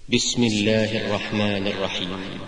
بسم الله الرحمن الرحيم.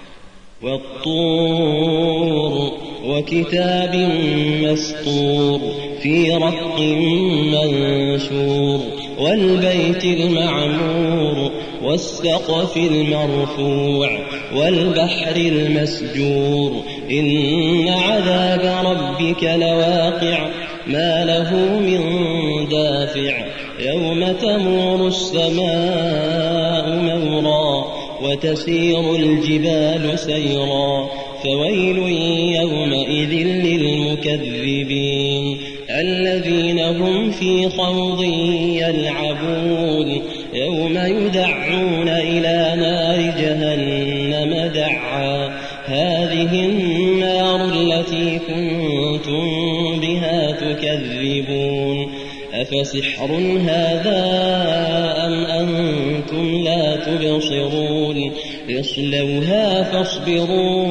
والطور وكتاب مسطور في رق منشور والبيت المعمور والسقف المرفوع والبحر المسجور إن عذاب ربك لواقع ما له من دافع يوم تمور السماء مورا وتسير الجبال سيرا فويل يومئذ للمكذبين الذين هم في خوض يلعبون يوم يدعون إلى نار جهنم دعا هذه النار التي كنتم بها تكذبون أفسحر هذا أم أنتم لا تبصرون اصلوها فاصبروا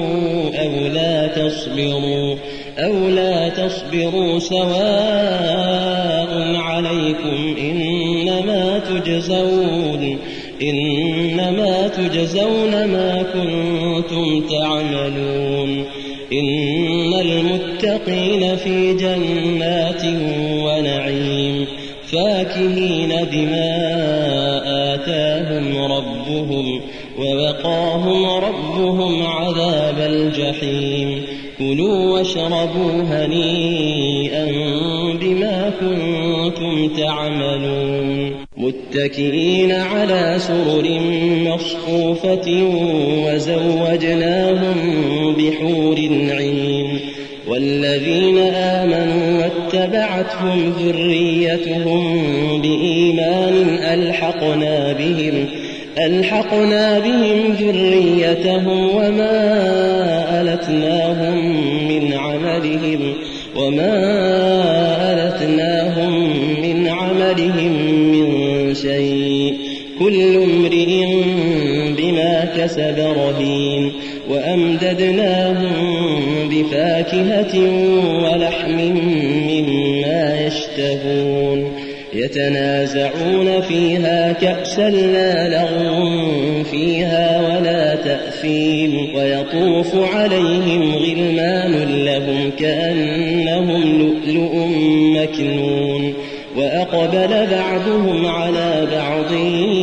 أو لا تصبروا سواء عليكم إنما تجزون ما كنتم تعملون إن المتقين في جنات ونعيم فاكهين بما آتاهم ربهم ووقاهم ربهم عذاب الجحيم كلوا واشربوا هنيئا بما كنتم تعملون متكئين على سرر مصفوفة وزوجناهم بحور عين والذين آمنوا واتبعتهم ذريتهم بإيمان ألحقنا بهم ذريتهم وما ألتناهم من عملهم من شيء كل امرئ بما كسب رهين وأمددناهم بفاكهة ولحم مما يشتهون يتنازعون فيها كأسا لا لغو فيها ولا تأثيم ويطوف عليهم غلمان لهم كأنهم لؤلؤ مكنون وأقبل بعضهم على بعض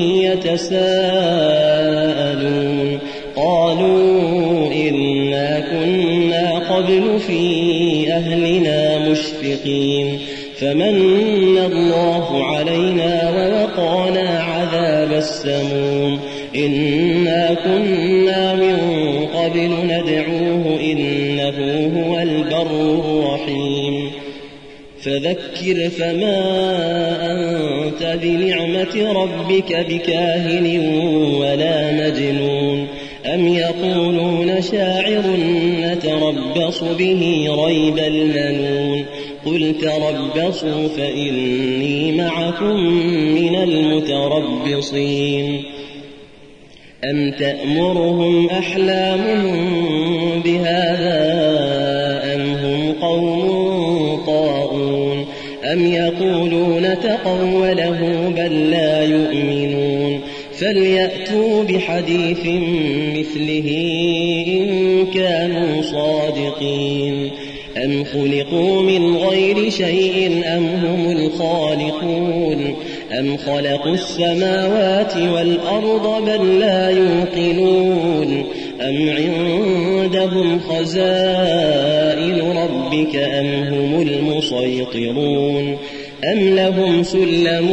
يتساءلون قالوا إنا كنا قبل في أهلنا مشفقين فمن الله علينا ووقانا عذاب السموم إنا كنا من قبل ندعوه إنه هو البر الرحيم فذكر فما أنت بنعمة ربك بكاهن ولا مجنون أم يقولون شاعر نتربص به ريب المنون قل تربصوا فإني معكم من المتربصين أم تأمرهم أحلامهم بهذا أم هم قوم طاغون أم يقولون تقوله بل لا يؤمنون فليأتوا بحديث مثله إن كانوا صادقين أم خلقوا من غير شيء أم هم الخالقون أم خلقوا السماوات والأرض بل لا يوقنون أم عندهم خزائن ربك أم هم المسيطرون أم لهم سلم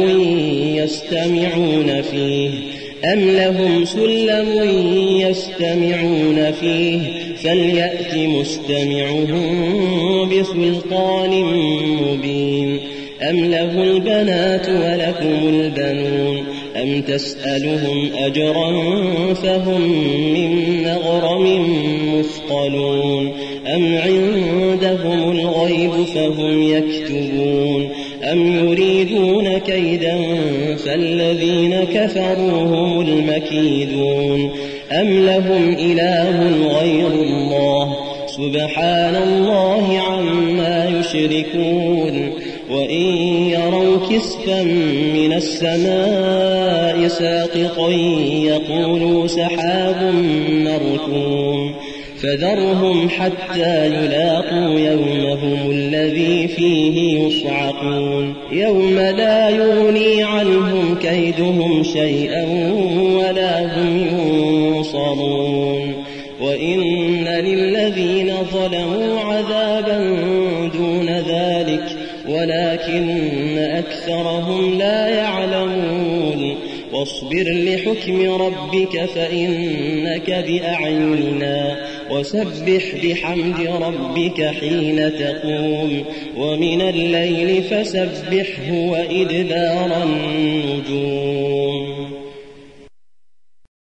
يستمعون فيه فليأت مستمعهم بسلطان مبين أم له البنات ولكم البنون أم تسألهم أجرا فهم من مغرم مثقلون أم عندهم الغيب فهم يكتبون أم يريدون كيدا فالذين كفروا هم المكيدون أم لهم إله غير الله سبحان الله عما يشركون وإن يروا كسفا من السماء ساقطا يقولوا سحاب مركوم فذرهم حتى يلاقوا يومهم الذي فيه يصعقون يوم لا يغني عنهم كيدهم شيئا ولا هم ينصرون وإن للذين ظلموا عذابا دون ذلك ولكن أكثرهم لا يعلمون واصبر لحكم ربك فإنك بأعيننا وسبح بحمد ربك حين تقوم ومن الليل فسبحه وإدبار النجوم